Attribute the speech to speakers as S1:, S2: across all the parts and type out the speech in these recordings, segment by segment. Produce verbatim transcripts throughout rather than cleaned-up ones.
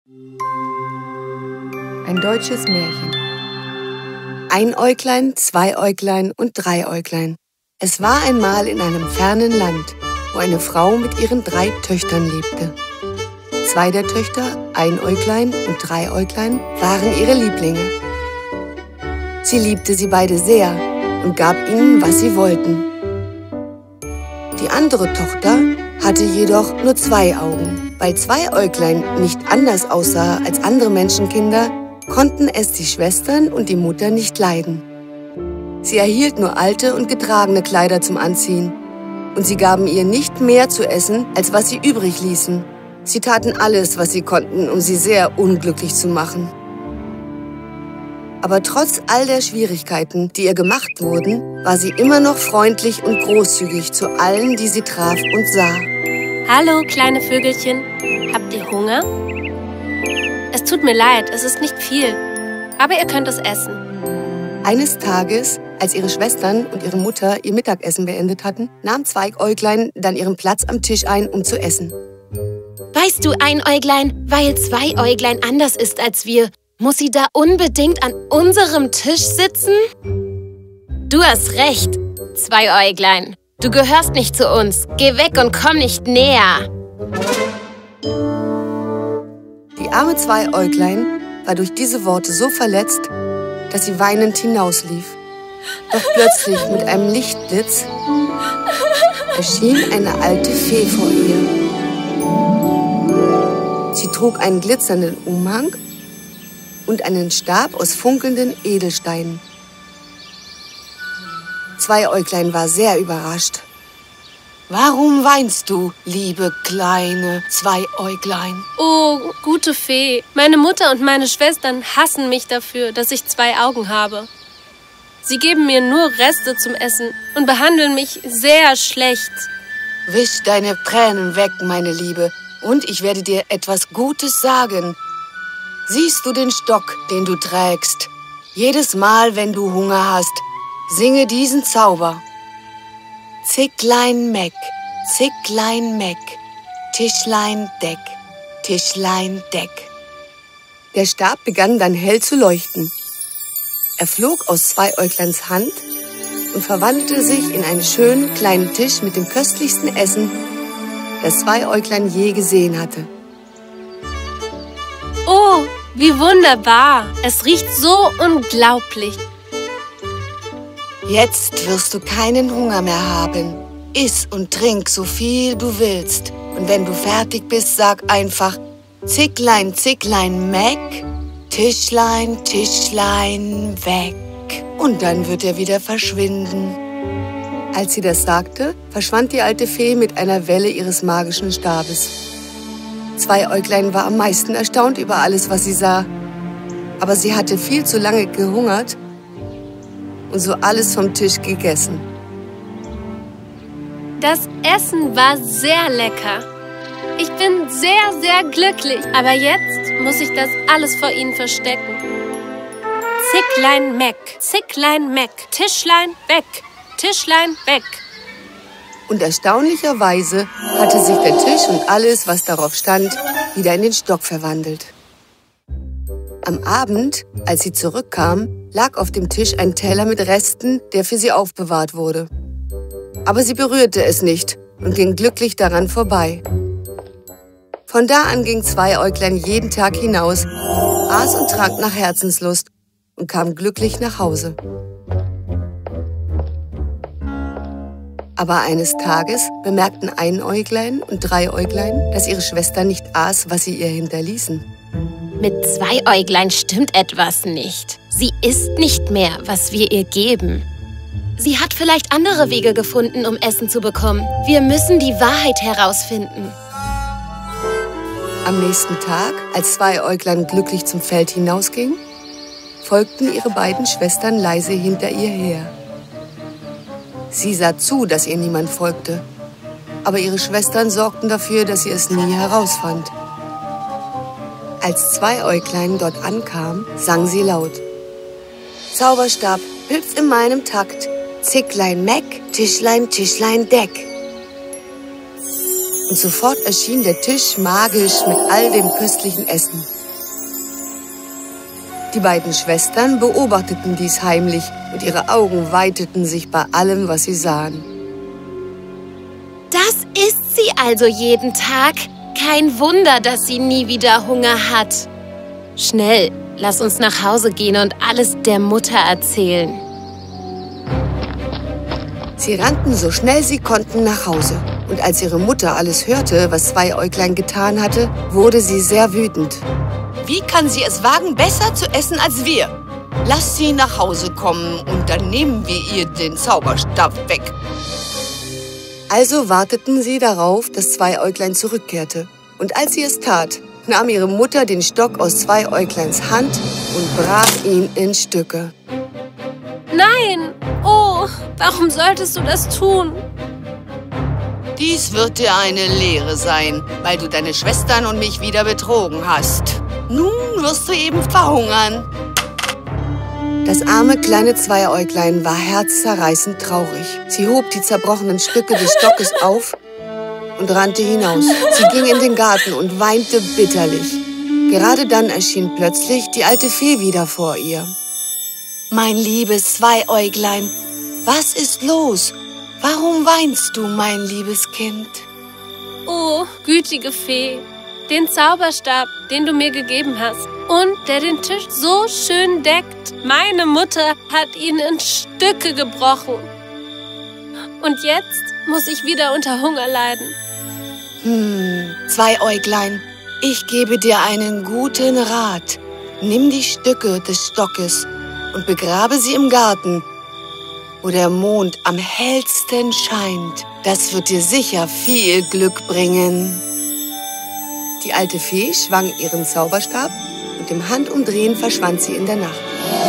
S1: Ein deutsches Märchen. Ein Äuglein, zwei Äuglein und drei Äuglein. Es war einmal in einem fernen Land, wo eine Frau mit ihren drei Töchtern lebte. Zwei der Töchter, ein Äuglein und drei Äuglein, waren ihre Lieblinge. Sie liebte sie beide sehr und gab ihnen, was sie wollten. Die andere Tochter hatte jedoch nur zwei Augen. Weil zwei Äuglein nicht anders aussah als andere Menschenkinder, konnten es die Schwestern und die Mutter nicht leiden. Sie erhielt nur alte und getragene Kleider zum Anziehen. Und sie gaben ihr nicht mehr zu essen, als was sie übrig ließen. Sie taten alles, was sie konnten, um sie sehr unglücklich zu machen. Aber trotz all der Schwierigkeiten, die ihr gemacht wurden, war sie immer noch freundlich und großzügig zu allen, die sie traf und sah.
S2: Hallo, kleine Vögelchen. Habt ihr Hunger? Es tut mir leid, es ist nicht viel, aber ihr könnt es essen.
S1: Eines Tages, als ihre Schwestern und ihre Mutter ihr Mittagessen beendet hatten, nahm Zweigäuglein dann ihren Platz am Tisch ein, um zu essen.
S3: Weißt du, Einäuglein, weil Zweieuglein anders ist als wir, muss sie da unbedingt an unserem Tisch sitzen? Du hast recht, Zweieuglein. Du gehörst nicht zu uns. Geh weg und komm nicht näher.
S1: Die arme Zweieuglein war durch diese Worte so verletzt, dass sie weinend hinauslief. Doch plötzlich mit einem Lichtblitz erschien eine alte Fee vor ihr. Sie trug einen glitzernden Umhang und einen Stab aus funkelnden Edelsteinen. Zweieuglein war sehr überrascht. »Warum weinst du, liebe kleine Zweieuglein?«
S2: Oh, gute Fee, meine Mutter und meine Schwestern hassen mich dafür, dass ich zwei Augen habe. Sie geben mir nur Reste zum Essen und behandeln mich sehr schlecht.
S1: »Wisch deine Tränen weg, meine Liebe, und ich werde dir etwas Gutes sagen. Siehst du den Stock, den du trägst? Jedes Mal, wenn du Hunger hast, singe diesen Zauber. Zicklein Meck, Zicklein Meck, Tischlein Deck, Tischlein Deck.« Der Stab begann dann hell zu leuchten. Er flog aus Zweieugleins Hand und verwandelte sich in einen schönen kleinen Tisch mit dem köstlichsten Essen, das Zweieuglein je gesehen hatte.
S2: Oh, wie wunderbar! Es riecht so unglaublich.
S1: Jetzt wirst du keinen Hunger mehr haben. Iss und trink so viel du willst. Und wenn du fertig bist, sag einfach Zicklein, Zicklein, Meck, Tischlein, Tischlein, weg. Und dann wird er wieder verschwinden. Als sie das sagte, verschwand die alte Fee mit einer Welle ihres magischen Stabes. Zweieuglein war am meisten erstaunt über alles, was sie sah. Aber sie hatte viel zu lange gehungert und so alles vom Tisch gegessen.
S2: Das Essen war sehr lecker. Ich bin sehr, sehr glücklich. Aber jetzt muss ich das alles vor Ihnen verstecken. Zicklein Meck, Zicklein Meck, Tischlein weg, Tischlein weg.
S1: Und erstaunlicherweise hatte sich der Tisch und alles, was darauf stand, wieder in den Stock verwandelt. Am Abend, als sie zurückkam, lag auf dem Tisch ein Teller mit Resten, der für sie aufbewahrt wurde. Aber sie berührte es nicht und ging glücklich daran vorbei. Von da an ging Zweieuglein jeden Tag hinaus, aß und trank nach Herzenslust und kam glücklich nach Hause. Aber eines Tages bemerkten Einäuglein und Dreiäuglein, dass ihre Schwester nicht aß, was sie ihr hinterließen.
S3: Mit Zweieuglein stimmt etwas nicht. Sie isst nicht mehr, was wir ihr geben. Sie hat vielleicht andere Wege gefunden, um Essen zu bekommen. Wir müssen die Wahrheit herausfinden.
S1: Am nächsten Tag, als Zweieuglein glücklich zum Feld hinausging, folgten ihre beiden Schwestern leise hinter ihr her. Sie sah zu, dass ihr niemand folgte, aber ihre Schwestern sorgten dafür, dass sie es nie herausfand. Als Zweieuglein dort ankam, sang sie laut: »Zauberstab, hüpf in meinem Takt, Zicklein Meck, Tischlein, Tischlein Deck.« Und sofort erschien der Tisch magisch mit all dem köstlichen Essen. Die beiden Schwestern beobachteten dies heimlich und ihre Augen weiteten sich bei allem, was sie sahen.
S3: Das isst sie also jeden Tag. Kein Wunder, dass sie nie wieder Hunger hat. Schnell, lass uns nach Hause gehen und alles der Mutter erzählen.
S1: Sie rannten so schnell sie konnten nach Hause. Und als ihre Mutter alles hörte, was Zwei-Äuglein getan hatte, wurde sie sehr wütend.
S4: Wie kann sie es wagen, besser zu essen als wir? Lass sie nach Hause kommen und dann nehmen wir ihr den Zauberstab weg.
S1: Also warteten sie darauf, dass Zwei-Äuglein zurückkehrte. Und als sie es tat, nahm ihre Mutter den Stock aus Zwei-Äugleins Hand und brach ihn in Stücke.
S2: Nein! Oh, warum solltest du das tun?
S4: Dies wird dir eine Lehre sein, weil du deine Schwestern und mich wieder betrogen hast. Nun wirst du eben verhungern.
S1: Das arme kleine Zwei-Äuglein war herzzerreißend traurig. Sie hob die zerbrochenen Stücke des Stockes auf und rannte hinaus. Sie ging in den Garten und weinte bitterlich. Gerade dann erschien plötzlich die alte Fee wieder vor ihr.
S4: Mein liebes Zwei-Äuglein, was ist los? Warum weinst du, mein liebes Kind?
S2: Oh, gütige Fee, den Zauberstab, den du mir gegeben hast und der den Tisch so schön deckt. Meine Mutter hat ihn in Stücke gebrochen. Und jetzt muss ich wieder unter Hunger leiden.
S4: Hm, Zwei-Äuglein, ich gebe dir einen guten Rat. Nimm die Stücke des Stockes und begrabe sie im Garten, wo der Mond am hellsten scheint. Das wird dir sicher viel Glück bringen.
S1: Die alte Fee schwang ihren Zauberstab und im Handumdrehen verschwand sie in der Nacht.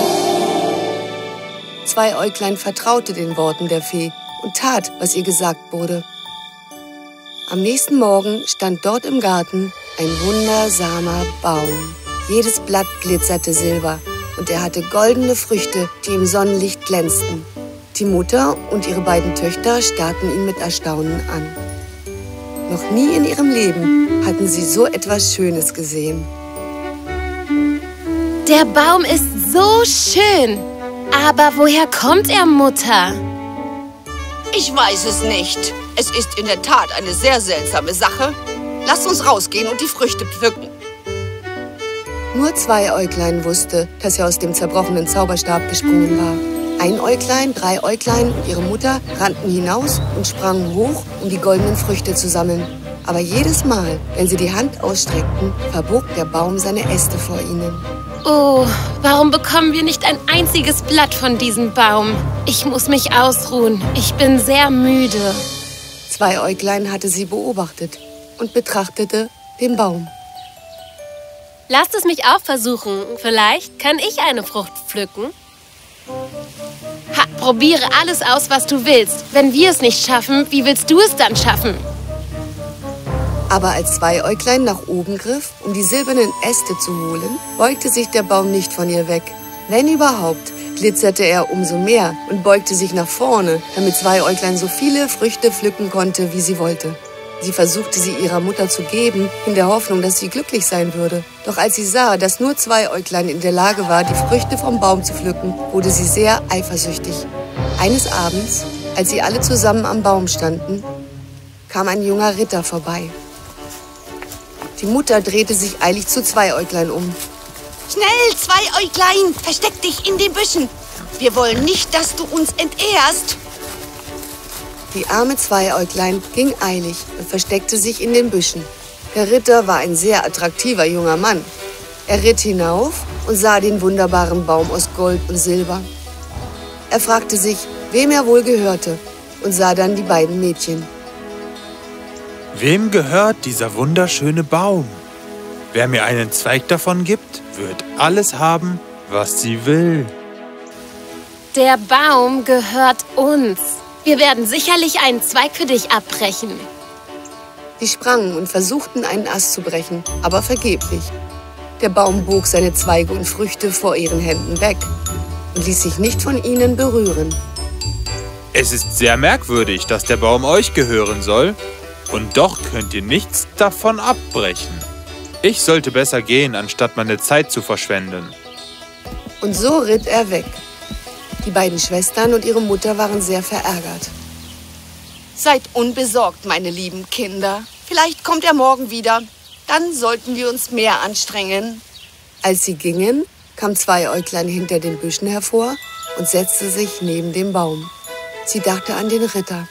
S1: Zwei-Äuglein vertraute den Worten der Fee und tat, was ihr gesagt wurde. Am nächsten Morgen stand dort im Garten ein wundersamer Baum. Jedes Blatt glitzerte silber und er hatte goldene Früchte, die im Sonnenlicht glänzten. Die Mutter und ihre beiden Töchter starrten ihn mit Erstaunen an. Noch nie in ihrem Leben hatten sie so etwas Schönes gesehen.
S3: Der Baum ist so schön. Aber woher kommt er, Mutter?
S4: Ich weiß es nicht. Es ist in der Tat eine sehr seltsame Sache. Lass uns rausgehen und die Früchte pflücken.
S1: Nur Zwei-Äuglein wusste, dass er aus dem zerbrochenen Zauberstab gesprungen war. Ein-Äuglein, Drei-Äuglein und ihre Mutter rannten hinaus und sprangen hoch, um die goldenen Früchte zu sammeln. Aber jedes Mal, wenn sie die Hand ausstreckten, verbog der Baum seine Äste vor ihnen.
S3: Oh, warum bekommen wir nicht ein einziges Blatt von diesem Baum? Ich muss mich ausruhen. Ich bin sehr müde.
S1: Zwei-Äuglein hatte sie beobachtet und betrachtete den Baum.
S2: Lasst es mich auch versuchen. Vielleicht kann ich eine Frucht pflücken.
S3: Ha, probiere alles aus, was du willst. Wenn wir es nicht schaffen, wie willst du es dann schaffen?
S1: Aber als Zwei-Äuglein nach oben griff, um die silbernen Äste zu holen, beugte sich der Baum nicht von ihr weg. Wenn überhaupt, glitzerte er umso mehr und beugte sich nach vorne, damit Zwei-Äuglein so viele Früchte pflücken konnte, wie sie wollte. Sie versuchte sie ihrer Mutter zu geben, in der Hoffnung, dass sie glücklich sein würde. Doch als sie sah, dass nur Zwei-Äuglein in der Lage war, die Früchte vom Baum zu pflücken, wurde sie sehr eifersüchtig. Eines Abends, als sie alle zusammen am Baum standen, kam ein junger Ritter vorbei. Die Mutter drehte sich eilig zu Zwei-Äuglein um.
S4: Schnell, Zwei-Äuglein, versteck dich in den Büschen. Wir wollen nicht, dass du uns entehrst.
S1: Die arme Zwei-Äuglein ging eilig und versteckte sich in den Büschen. Der Ritter war ein sehr attraktiver junger Mann. Er ritt hinauf und sah den wunderbaren Baum aus Gold und Silber. Er fragte sich, wem er wohl gehörte, und sah dann die beiden Mädchen.
S5: Wem gehört dieser wunderschöne Baum? Wer mir einen Zweig davon gibt, wird alles haben, was sie will.
S3: Der Baum gehört uns. Wir werden sicherlich einen Zweig für dich abbrechen.
S1: Sie sprangen und versuchten, einen Ast zu brechen, aber vergeblich. Der Baum bog seine Zweige und Früchte vor ihren Händen weg und ließ sich nicht von ihnen berühren.
S5: Es ist sehr merkwürdig, dass der Baum euch gehören soll, und doch könnt ihr nichts davon abbrechen. Ich sollte besser gehen, anstatt meine Zeit zu verschwenden.
S1: Und so ritt er weg. Die beiden Schwestern und ihre Mutter waren sehr verärgert.
S4: Seid unbesorgt, meine lieben Kinder. Vielleicht kommt er morgen wieder. Dann sollten wir uns mehr anstrengen.
S1: Als sie gingen, kam Zwei-Äuglein hinter den Büschen hervor und setzte sich neben dem Baum. Sie dachte an den Ritter.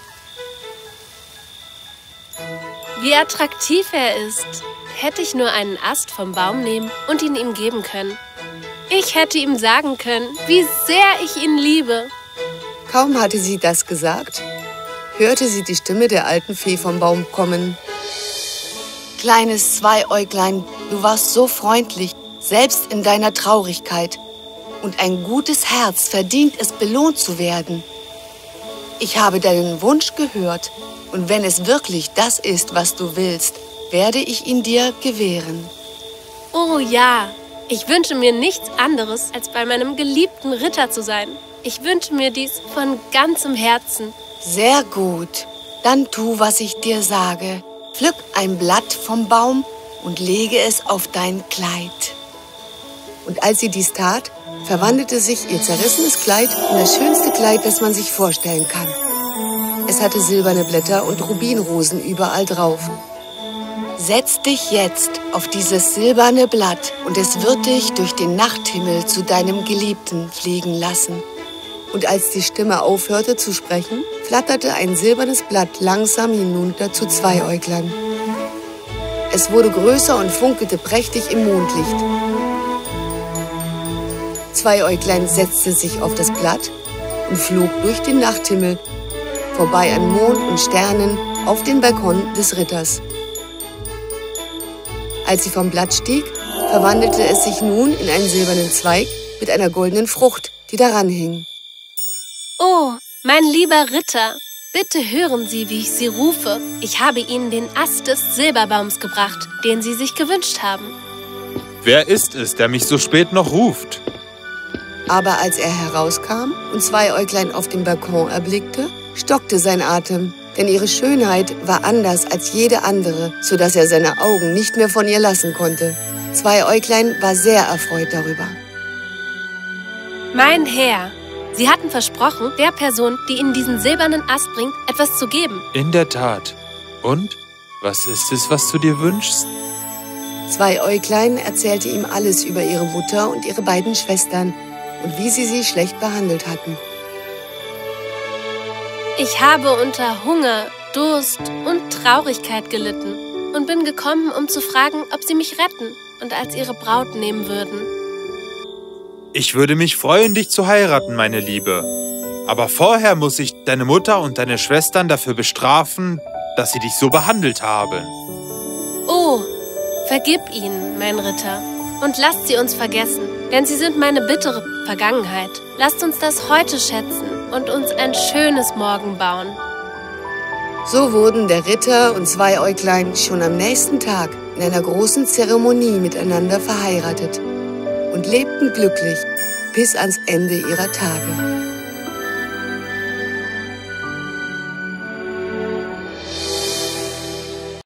S2: Wie attraktiv er ist. Hätte ich nur einen Ast vom Baum nehmen und ihn ihm geben können. Ich hätte ihm sagen können, wie sehr ich ihn liebe.
S1: Kaum hatte sie das gesagt, hörte sie die Stimme der alten Fee vom Baum kommen.
S4: Kleines Zwei-Äuglein, du warst so freundlich, selbst in deiner Traurigkeit. Und ein gutes Herz verdient es, belohnt zu werden. Ich habe deinen Wunsch gehört, und wenn es wirklich das ist, was du willst, werde ich ihn dir gewähren.
S2: Oh ja, ich wünsche mir nichts anderes, als bei meinem geliebten Ritter zu sein. Ich wünsche mir dies von ganzem Herzen.
S4: Sehr gut. Dann tu, was ich dir sage. Pflück ein Blatt vom Baum und lege es auf dein Kleid.
S1: Und als sie dies tat, verwandelte sich ihr zerrissenes Kleid in das schönste Kleid, das man sich vorstellen kann. Es hatte silberne Blätter und Rubinrosen überall drauf.
S4: Setz dich jetzt auf dieses silberne Blatt und es wird dich durch den Nachthimmel zu deinem Geliebten fliegen lassen.
S1: Und als die Stimme aufhörte zu sprechen, flatterte ein silbernes Blatt langsam hinunter zu Zwei-Äuglein. Es wurde größer und funkelte prächtig im Mondlicht. Zwei-Äuglein setzte sich auf das Blatt und flog durch den Nachthimmel, vorbei an Mond und Sternen, auf den Balkon des Ritters. Als sie vom Blatt stieg, verwandelte es sich nun in einen silbernen Zweig mit einer goldenen Frucht, die daran hing.
S2: Oh, mein lieber Ritter, bitte hören Sie, wie ich Sie rufe. Ich habe Ihnen den Ast des Silberbaums gebracht, den Sie sich gewünscht haben.
S5: Wer ist es, der mich so spät noch ruft?
S1: Aber als er herauskam und Zwei-Äuglein auf dem Balkon erblickte, stockte sein Atem. Denn ihre Schönheit war anders als jede andere, sodass er seine Augen nicht mehr von ihr lassen konnte. Zwei-Äuglein war sehr erfreut darüber.
S2: Mein Herr, Sie hatten versprochen, der Person, die Ihnen diesen silbernen Ast bringt, etwas zu geben.
S5: In der Tat. Und? Was ist es, was du dir wünschst?
S1: Zwei-Äuglein erzählte ihm alles über ihre Mutter und ihre beiden Schwestern und wie sie sie schlecht behandelt hatten.
S2: Ich habe unter Hunger, Durst und Traurigkeit gelitten und bin gekommen, um zu fragen, ob Sie mich retten und als Ihre Braut nehmen würden.
S5: Ich würde mich freuen, dich zu heiraten, meine Liebe. Aber vorher muss ich deine Mutter und deine Schwestern dafür bestrafen, dass sie dich so behandelt haben.
S2: Oh, vergib ihnen, mein Ritter, und lasst sie uns vergessen, denn sie sind meine bittere Vergangenheit. Lasst uns das heute schätzen und uns ein schönes Morgen bauen.
S1: So wurden der Ritter und Zwei-Äuglein schon am nächsten Tag in einer großen Zeremonie miteinander verheiratet und lebten glücklich bis ans Ende ihrer Tage.